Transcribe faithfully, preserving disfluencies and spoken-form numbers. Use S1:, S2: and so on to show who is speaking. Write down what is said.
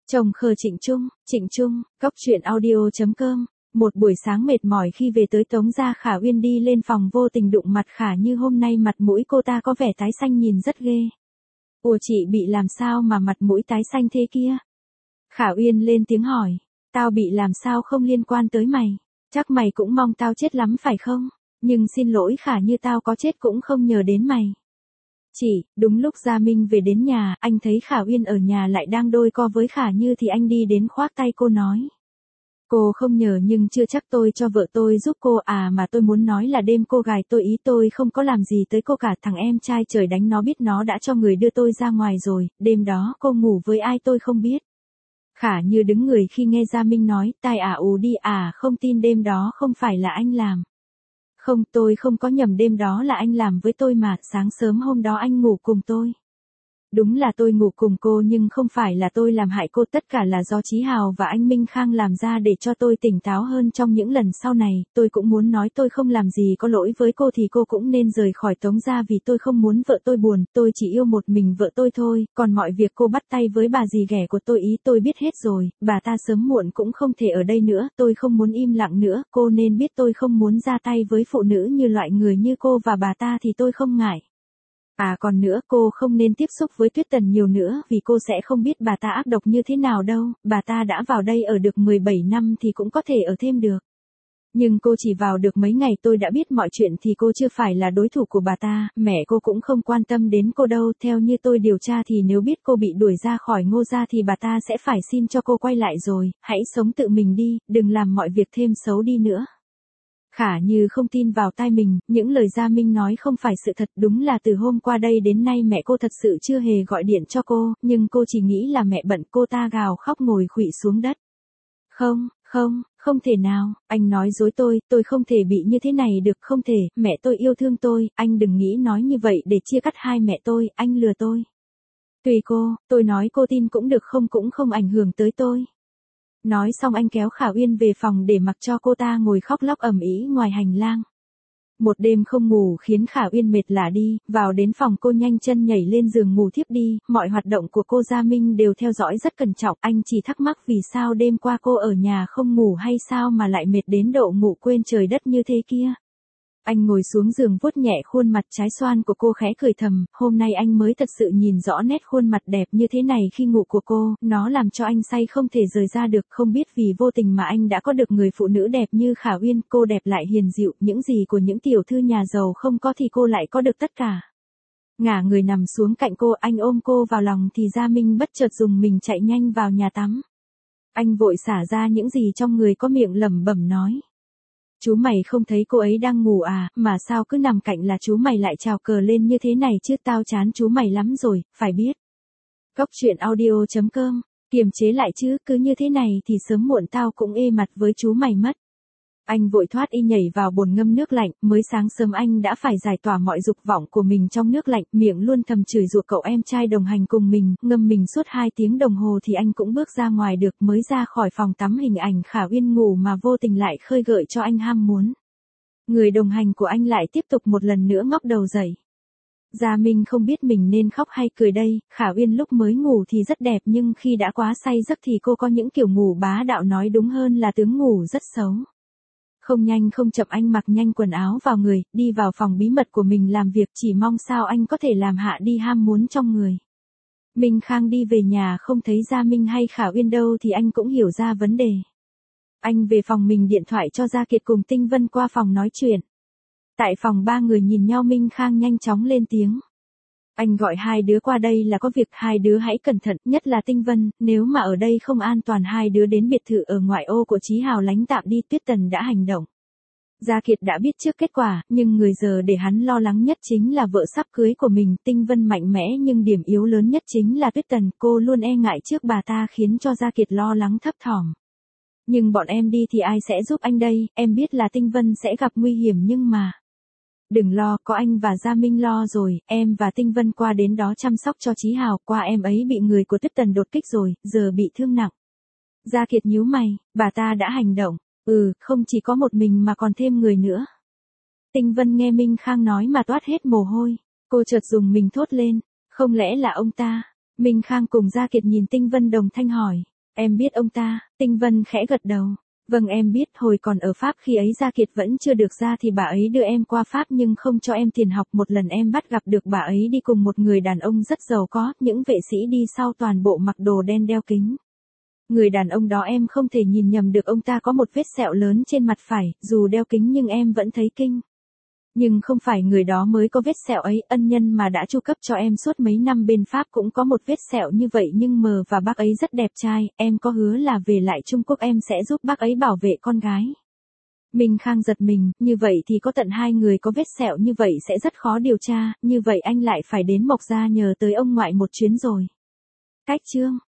S1: Chồng khờ Trịnh Trung, Trịnh Trung, cốc truyện audio.com. Một buổi sáng mệt mỏi khi về tới Tống gia, Khả Uyên đi lên phòng vô tình đụng mặt Khả Như. Hôm nay mặt mũi cô ta có vẻ tái xanh nhìn rất ghê. Ủa chị bị làm sao mà mặt mũi tái xanh thế kia? Khả Uyên lên tiếng hỏi. Tao bị làm sao không liên quan tới mày. Chắc mày cũng mong tao chết lắm phải không? Nhưng xin lỗi Khả Như, tao có chết cũng không nhờ đến mày. Chị, đúng lúc Gia Minh về đến nhà, anh thấy Khả Uyên ở nhà lại đang đôi co với Khả Như thì anh đi đến khoác tay cô nói. Cô không nhờ nhưng chưa chắc tôi cho vợ tôi giúp cô à, mà tôi muốn nói là đêm cô gài tôi, ý tôi không có làm gì tới cô cả. Thằng em trai trời đánh nó biết nó đã cho người đưa tôi ra ngoài rồi, đêm đó cô ngủ với ai tôi không biết. Khả Như đứng người khi nghe Gia Minh nói, tai à ù đi à, không tin đêm đó không phải là anh làm. Không, tôi không có nhầm, đêm đó là anh làm với tôi mà, sáng sớm hôm đó anh ngủ cùng tôi. Đúng là tôi ngủ cùng cô nhưng không phải là tôi làm hại cô, tất cả là do Chí Hào và anh Minh Khang làm ra để cho tôi tỉnh táo hơn trong những lần sau này. Tôi cũng muốn nói tôi không làm gì có lỗi với cô thì cô cũng nên rời khỏi Tống gia, vì tôi không muốn vợ tôi buồn, tôi chỉ yêu một mình vợ tôi thôi, còn mọi việc cô bắt tay với bà dì ghẻ của tôi ý tôi biết hết rồi, bà ta sớm muộn cũng không thể ở đây nữa, tôi không muốn im lặng nữa, cô nên biết tôi không muốn ra tay với phụ nữ như loại người như cô và bà ta thì tôi không ngại. À còn nữa, cô không nên tiếp xúc với Tuyết Tần nhiều nữa, vì cô sẽ không biết bà ta ác độc như thế nào đâu, bà ta đã vào đây ở được mười bảy năm thì cũng có thể ở thêm được. Nhưng cô chỉ vào được mấy ngày, tôi đã biết mọi chuyện thì cô chưa phải là đối thủ của bà ta, mẹ cô cũng không quan tâm đến cô đâu, theo như tôi điều tra thì nếu biết cô bị đuổi ra khỏi Ngô gia thì bà ta sẽ phải xin cho cô quay lại rồi, hãy sống tự mình đi, đừng làm mọi việc thêm xấu đi nữa. Khả Như không tin vào tai mình, những lời Gia Minh nói không phải sự thật, đúng là từ hôm qua đây đến nay mẹ cô thật sự chưa hề gọi điện cho cô, nhưng cô chỉ nghĩ là mẹ bận, cô ta gào khóc ngồi khuỵu xuống đất. Không, không, không thể nào, anh nói dối tôi, tôi không thể bị như thế này được, không thể, mẹ tôi yêu thương tôi, anh đừng nghĩ nói như vậy để chia cắt hai mẹ tôi, anh lừa tôi. Tùy cô, tôi nói cô tin cũng được, không cũng không ảnh hưởng tới tôi. Nói xong anh kéo Khả Uyên về phòng để mặc cho cô ta ngồi khóc lóc ầm ĩ ngoài hành lang. Một đêm không ngủ khiến Khả Uyên mệt lả đi, vào đến phòng cô nhanh chân nhảy lên giường ngủ thiếp đi, mọi hoạt động của cô Gia Minh đều theo dõi rất cẩn trọng, anh chỉ thắc mắc vì sao đêm qua cô ở nhà không ngủ hay sao mà lại mệt đến độ ngủ quên trời đất như thế kia. Anh ngồi xuống giường vuốt nhẹ khuôn mặt trái xoan của cô khẽ cười thầm, hôm nay anh mới thật sự nhìn rõ nét khuôn mặt đẹp như thế này khi ngủ của cô, nó làm cho anh say không thể rời ra được, không biết vì vô tình mà anh đã có được người phụ nữ đẹp như Khả Uyên, cô đẹp lại hiền dịu, những gì của những tiểu thư nhà giàu không có thì cô lại có được tất cả. Ngả người nằm xuống cạnh cô, anh ôm cô vào lòng thì Gia Minh bất chợt dùng mình chạy nhanh vào nhà tắm. Anh vội xả ra những gì trong người, có miệng lẩm bẩm nói. Chú mày không thấy cô ấy đang ngủ à, mà sao cứ nằm cạnh là chú mày lại trào cờ lên như thế này chứ, tao chán chú mày lắm rồi, phải biết. Cốc truyện audio.com, kiềm chế lại chứ, cứ như thế này thì sớm muộn tao cũng ê mặt với chú mày mất. Anh vội thoát y nhảy vào bồn ngâm nước lạnh, mới sáng sớm anh đã phải giải tỏa mọi dục vọng của mình trong nước lạnh, miệng luôn thầm chửi rủa cậu em trai đồng hành cùng mình, ngâm mình suốt hai tiếng đồng hồ thì anh cũng bước ra ngoài được, mới ra khỏi phòng tắm hình ảnh Khả Uyên ngủ mà vô tình lại khơi gợi cho anh ham muốn. Người đồng hành của anh lại tiếp tục một lần nữa ngóc đầu dậy. Gia Minh không biết mình nên khóc hay cười đây, Khả Uyên lúc mới ngủ thì rất đẹp nhưng khi đã quá say giấc thì cô có những kiểu ngủ bá đạo, nói đúng hơn là tướng ngủ rất xấu. Không nhanh không chậm anh mặc nhanh quần áo vào người, đi vào phòng bí mật của mình làm việc, chỉ mong sao anh có thể làm hạ đi ham muốn trong người. Minh Khang đi về nhà không thấy Gia Minh hay Khả Uyên đâu thì anh cũng hiểu ra vấn đề. Anh về phòng mình điện thoại cho Gia Kiệt cùng Tinh Vân qua phòng nói chuyện. Tại phòng ba người nhìn nhau, Minh Khang nhanh chóng lên tiếng. Anh gọi hai đứa qua đây là có việc, hai đứa hãy cẩn thận, nhất là Tinh Vân, nếu mà ở đây không an toàn hai đứa đến biệt thự ở ngoại ô của Chí Hào lánh tạm đi, Tuyết Tần đã hành động. Gia Kiệt đã biết trước kết quả, nhưng người giờ để hắn lo lắng nhất chính là vợ sắp cưới của mình. Tinh Vân mạnh mẽ nhưng điểm yếu lớn nhất chính là Tuyết Tần, cô luôn e ngại trước bà ta khiến cho Gia Kiệt lo lắng thấp thỏm. Nhưng bọn em đi thì ai sẽ giúp anh đây, em biết là Tinh Vân sẽ gặp nguy hiểm nhưng mà... Đừng lo, có anh và Gia Minh lo rồi, em và Tinh Vân qua đến đó chăm sóc cho Chí Hào, qua em ấy bị người của Tuyết Tần đột kích rồi, giờ bị thương nặng. Gia Kiệt nhíu mày, bà ta đã hành động, ừ, không chỉ có một mình mà còn thêm người nữa. Tinh Vân nghe Minh Khang nói mà toát hết mồ hôi, cô chợt dùng mình thốt lên, không lẽ là ông ta? Minh Khang cùng Gia Kiệt nhìn Tinh Vân đồng thanh hỏi. Em biết ông ta, Tinh Vân khẽ gật đầu. Vâng em biết, hồi còn ở Pháp khi ấy Gia Kiệt vẫn chưa được ra thì bà ấy đưa em qua Pháp nhưng không cho em tiền học. Một lần em bắt gặp được bà ấy đi cùng một người đàn ông rất giàu có, những vệ sĩ đi sau toàn bộ mặc đồ đen đeo kính. Người đàn ông đó em không thể nhìn nhầm được ông ta có một vết sẹo lớn trên mặt phải, dù đeo kính nhưng em vẫn thấy kinh. Nhưng không phải người đó mới có vết sẹo ấy, ân nhân mà đã chu cấp cho em suốt mấy năm bên Pháp cũng có một vết sẹo như vậy nhưng mờ và bác ấy rất đẹp trai, em có hứa là về lại Trung Quốc em sẽ giúp bác ấy bảo vệ con gái. Minh Khang giật mình, như vậy thì có tận hai người có vết sẹo như vậy sẽ rất khó điều tra, như vậy anh lại phải đến Mộc Gia nhờ tới ông ngoại một chuyến rồi. Cách chương